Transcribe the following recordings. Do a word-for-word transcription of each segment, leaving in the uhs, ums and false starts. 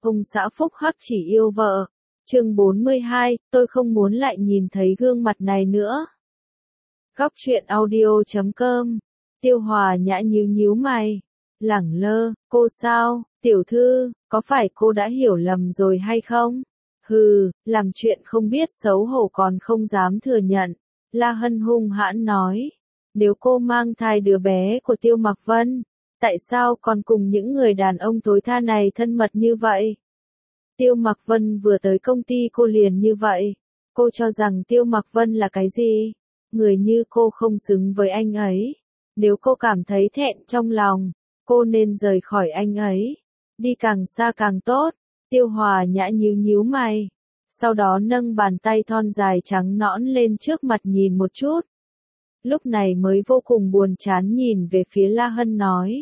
Ông xã phúc hắc chỉ yêu vợ. Chương bốn mươi hai, tôi không muốn lại nhìn thấy gương mặt này nữa. Góc truyện audio chấm com. Tiêu Hòa Nhã nhíu nhíu mày, lẳng lơ, cô sao, tiểu thư, có phải cô đã hiểu lầm rồi hay không? Hừ, làm chuyện không biết xấu hổ còn không dám thừa nhận. La Hân hung hãn nói, nếu cô mang thai đứa bé của Tiêu Mặc Vân, tại sao còn cùng những người đàn ông tối tha này thân mật như vậy? Tiêu Mặc Vân vừa tới công ty cô liền như vậy. Cô cho rằng Tiêu Mặc Vân là cái gì? Người như cô không xứng với anh ấy. Nếu cô cảm thấy thẹn trong lòng, cô nên rời khỏi anh ấy. Đi càng xa càng tốt. Tiêu Hòa Nhã nhíu nhíu mày. Sau đó nâng bàn tay thon dài trắng nõn lên trước mặt nhìn một chút. Lúc này mới vô cùng buồn chán nhìn về phía La Hân nói.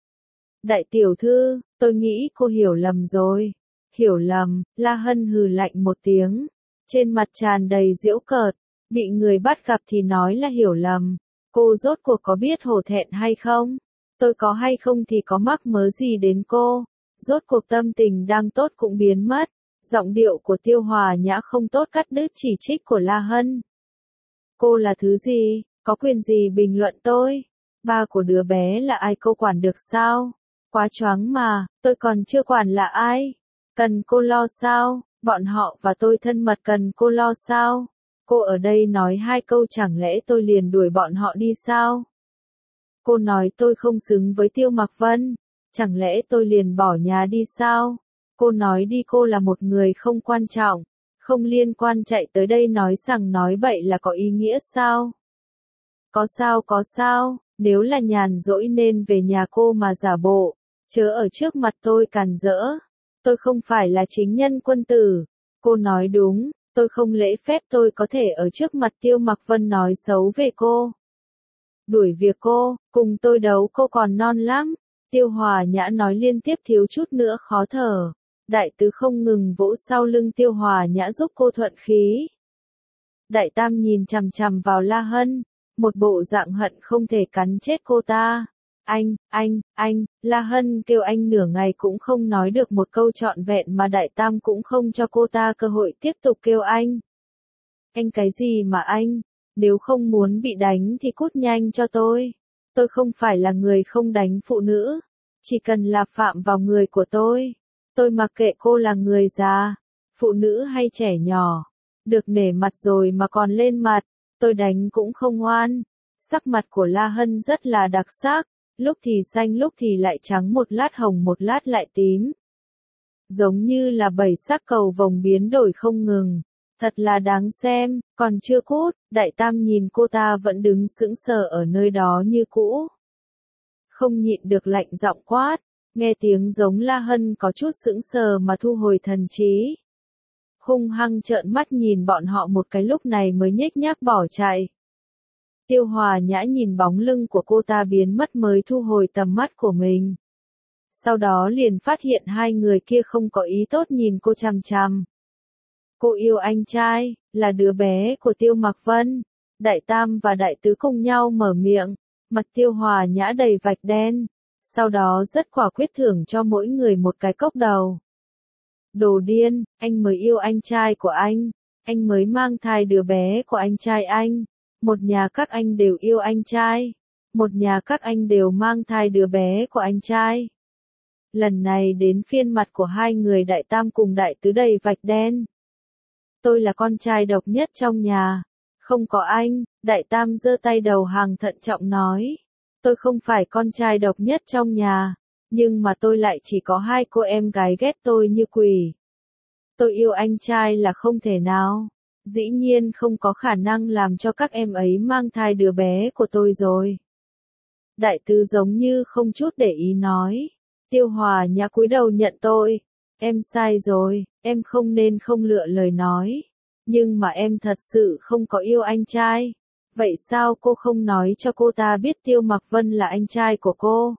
Đại tiểu thư, tôi nghĩ cô hiểu lầm rồi. Hiểu lầm, La Hân hừ lạnh một tiếng. Trên mặt tràn đầy giễu cợt. Bị người bắt gặp thì nói là hiểu lầm. Cô rốt cuộc có biết hổ thẹn hay không? Tôi có hay không thì có mắc mớ gì đến cô? Rốt cuộc tâm tình đang tốt cũng biến mất. Giọng điệu của Tiêu Hòa Nhã không tốt cắt đứt chỉ trích của La Hân. Cô là thứ gì? Có quyền gì bình luận tôi? Ba của đứa bé là ai cô quản được sao? Quá choáng mà, tôi còn chưa quản là ai? Cần cô lo sao? Bọn họ và tôi thân mật cần cô lo sao? Cô ở đây nói hai câu chẳng lẽ tôi liền đuổi bọn họ đi sao? Cô nói tôi không xứng với Tiêu Mặc Vân, chẳng lẽ tôi liền bỏ nhà đi sao? Cô nói đi cô là một người không quan trọng, không liên quan chạy tới đây nói rằng nói bậy là có ý nghĩa sao? Có sao có sao, nếu là nhàn rỗi nên về nhà cô mà giả bộ, chớ ở trước mặt tôi càn rỡ. Tôi không phải là chính nhân quân tử. Cô nói đúng, tôi không lễ phép tôi có thể ở trước mặt Tiêu Mặc Vân nói xấu về cô. Đuổi việc cô, cùng tôi đấu cô còn non lắm. Tiêu Hòa Nhã nói liên tiếp thiếu chút nữa khó thở. Đại tứ không ngừng vỗ sau lưng Tiêu Hòa Nhã giúp cô thuận khí. Đại tam nhìn chằm chằm vào La Hân, một bộ dạng hận không thể cắn chết cô ta. Anh, anh, anh, La Hân kêu anh nửa ngày cũng không nói được một câu trọn vẹn mà Đại Tam cũng không cho cô ta cơ hội tiếp tục kêu anh. Anh cái gì mà anh, nếu không muốn bị đánh thì cút nhanh cho tôi. Tôi không phải là người không đánh phụ nữ, chỉ cần là phạm vào người của tôi. Tôi mặc kệ cô là người già, phụ nữ hay trẻ nhỏ, được nể mặt rồi mà còn lên mặt, tôi đánh cũng không ngoan. Sắc mặt của La Hân rất là đặc sắc. Lúc thì xanh lúc thì lại trắng, một lát hồng một lát lại tím. Giống như là bảy sắc cầu vồng biến đổi không ngừng. Thật là đáng xem, còn chưa cút, Đại Tam nhìn cô ta vẫn đứng sững sờ ở nơi đó như cũ. Không nhịn được lạnh giọng quát, nghe tiếng giống La Hân có chút sững sờ mà thu hồi thần trí. Hung hăng trợn mắt nhìn bọn họ một cái lúc này mới nhếch nhác bỏ chạy. Tiêu Hòa Nhã nhìn bóng lưng của cô ta biến mất mới thu hồi tầm mắt của mình. Sau đó liền phát hiện hai người kia không có ý tốt nhìn cô chằm chằm. Cô yêu anh trai, là đứa bé của Tiêu Mặc Vân. Đại Tam và Đại Tứ cùng nhau mở miệng, mặt Tiêu Hòa Nhã đầy vạch đen. Sau đó rất quả quyết thưởng cho mỗi người một cái cốc đầu. Đồ điên, anh mới yêu anh trai của anh. Anh mới mang thai đứa bé của anh trai anh. Một nhà các anh đều yêu anh trai. Một nhà các anh đều mang thai đứa bé của anh trai. Lần này đến phiên mặt của hai người Đại Tam cùng Đại Tứ đầy vạch đen. Tôi là con trai độc nhất trong nhà. Không có anh, Đại Tam giơ tay đầu hàng thận trọng nói. Tôi không phải con trai độc nhất trong nhà. Nhưng mà tôi lại chỉ có hai cô em gái ghét tôi như quỷ. Tôi yêu anh trai là không thể nào. Dĩ nhiên không có khả năng làm cho các em ấy mang thai đứa bé của tôi rồi. Đại Tứ giống như không chút để ý nói. Tiêu Hòa Nhã cúi đầu nhận tôi. Em sai rồi, em không nên không lựa lời nói. Nhưng mà em thật sự không có yêu anh trai. Vậy sao cô không nói cho cô ta biết Tiêu Mặc Vân là anh trai của cô?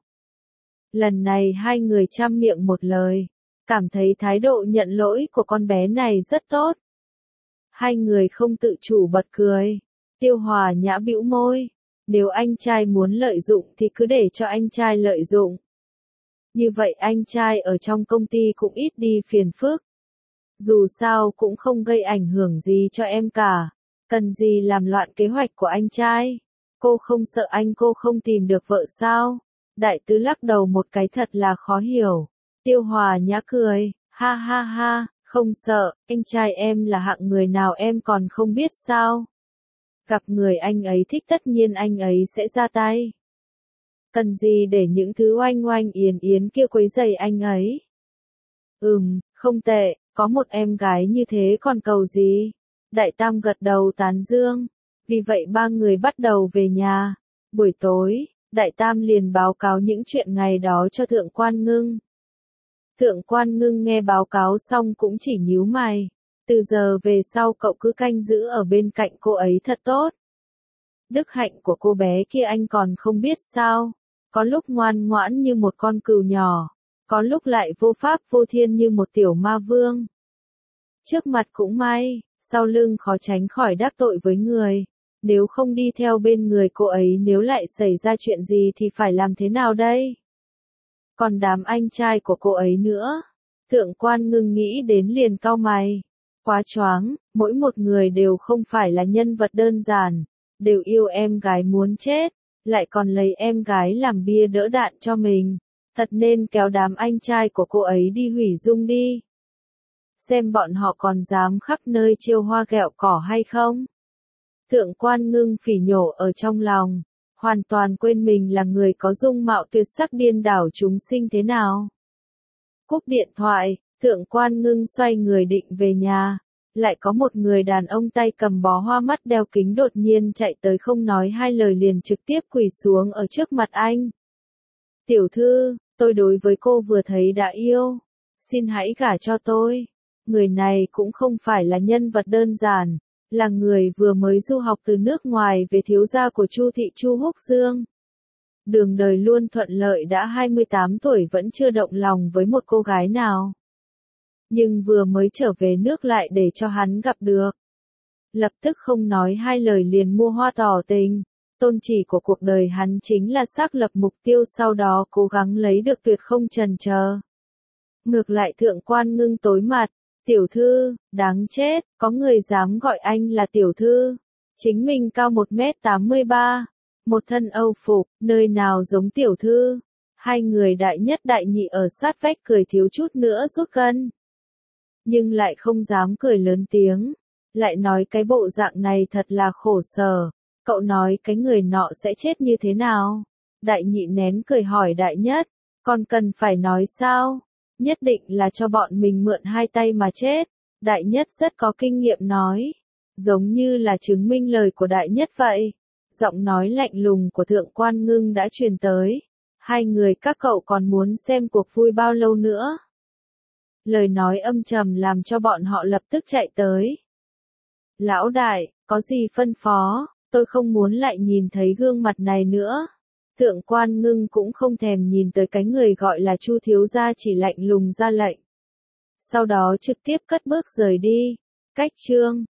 Lần này hai người trăm miệng một lời. Cảm thấy thái độ nhận lỗi của con bé này rất tốt. Hai người không tự chủ bật cười. Tiêu Hòa Nhã bĩu môi. Nếu anh trai muốn lợi dụng thì cứ để cho anh trai lợi dụng. Như vậy anh trai ở trong công ty cũng ít đi phiền phức. Dù sao cũng không gây ảnh hưởng gì cho em cả. Cần gì làm loạn kế hoạch của anh trai? Cô không sợ anh cô không tìm được vợ sao? Đại tứ lắc đầu một cái thật là khó hiểu. Tiêu Hòa Nhã cười, ha ha ha, không sợ, anh trai em là hạng người nào em còn không biết sao? Gặp người anh ấy thích tất nhiên anh ấy sẽ ra tay. Cần gì để những thứ oanh oanh yến yến kia quấy rầy anh ấy? Ừm, không tệ, có một em gái như thế còn cầu gì? Đại Tam gật đầu tán dương. Vì vậy ba người bắt đầu về nhà. Buổi tối, Đại Tam liền báo cáo những chuyện ngày đó cho Thượng Quan Ngưng. Thượng Quan Ngưng nghe báo cáo xong cũng chỉ nhíu mày. Từ giờ về sau cậu cứ canh giữ ở bên cạnh cô ấy thật tốt. Đức hạnh của cô bé kia anh còn không biết sao. Có lúc ngoan ngoãn như một con cừu nhỏ. Có lúc lại vô pháp vô thiên như một tiểu ma vương. Trước mặt cũng may, sau lưng khó tránh khỏi đắc tội với người. Nếu không đi theo bên người cô ấy nếu lại xảy ra chuyện gì thì phải làm thế nào đây? Còn đám anh trai của cô ấy nữa. Thượng Quan Ngưng nghĩ đến liền cau mày. Quá choáng, mỗi một người đều không phải là nhân vật đơn giản, đều yêu em gái muốn chết, lại còn lấy em gái làm bia đỡ đạn cho mình. Thật nên kéo đám anh trai của cô ấy đi hủy dung đi. Xem bọn họ còn dám khắp nơi trêu hoa ghẹo cỏ hay không? Thượng Quan Ngưng phỉ nhổ ở trong lòng, hoàn toàn quên mình là người có dung mạo tuyệt sắc điên đảo chúng sinh thế nào. Cúp điện thoại, Thượng Quan Ngưng xoay người định về nhà, lại có một người đàn ông tay cầm bó hoa mắt đeo kính đột nhiên chạy tới không nói hai lời liền trực tiếp quỳ xuống ở trước mặt anh. Tiểu thư, tôi đối với cô vừa thấy đã yêu, xin hãy gả cho tôi. Người này cũng không phải là nhân vật đơn giản, là người vừa mới du học từ nước ngoài về thiếu gia của Chu thị Chu Húc Dương. Đường đời luôn thuận lợi đã hai mươi tám tuổi vẫn chưa động lòng với một cô gái nào. Nhưng vừa mới trở về nước lại để cho hắn gặp được. Lập tức không nói hai lời liền mua hoa tỏ tình. Tôn chỉ của cuộc đời hắn chính là xác lập mục tiêu sau đó cố gắng lấy được tuyệt không chần chờ. Ngược lại Thượng Quan Ngưng tối mặt. Tiểu thư, đáng chết, có người dám gọi anh là tiểu thư. Chính mình cao một mét tám mươi ba, một thân âu phục, nơi nào giống tiểu thư. Hai người đại nhất đại nhị ở sát vách cười thiếu chút nữa rút gân. Nhưng lại không dám cười lớn tiếng. Lại nói cái bộ dạng này thật là khổ sở. Cậu nói cái người nọ sẽ chết như thế nào? Đại nhị nén cười hỏi đại nhất, còn cần phải nói sao? Nhất định là cho bọn mình mượn hai tay mà chết. Đại nhất rất có kinh nghiệm nói. Giống như là chứng minh lời của đại nhất vậy. Giọng nói lạnh lùng của Thượng Quan Ngưng đã truyền tới. Hai người các cậu còn muốn xem cuộc vui bao lâu nữa? Lời nói âm trầm làm cho bọn họ lập tức chạy tới. Lão đại, có gì phân phó, tôi không muốn lại nhìn thấy gương mặt này nữa. Thượng Quan Ngưng cũng không thèm nhìn tới cái người gọi là Chu thiếu gia chỉ lạnh lùng ra lệnh. Sau đó trực tiếp cất bước rời đi. Cách chương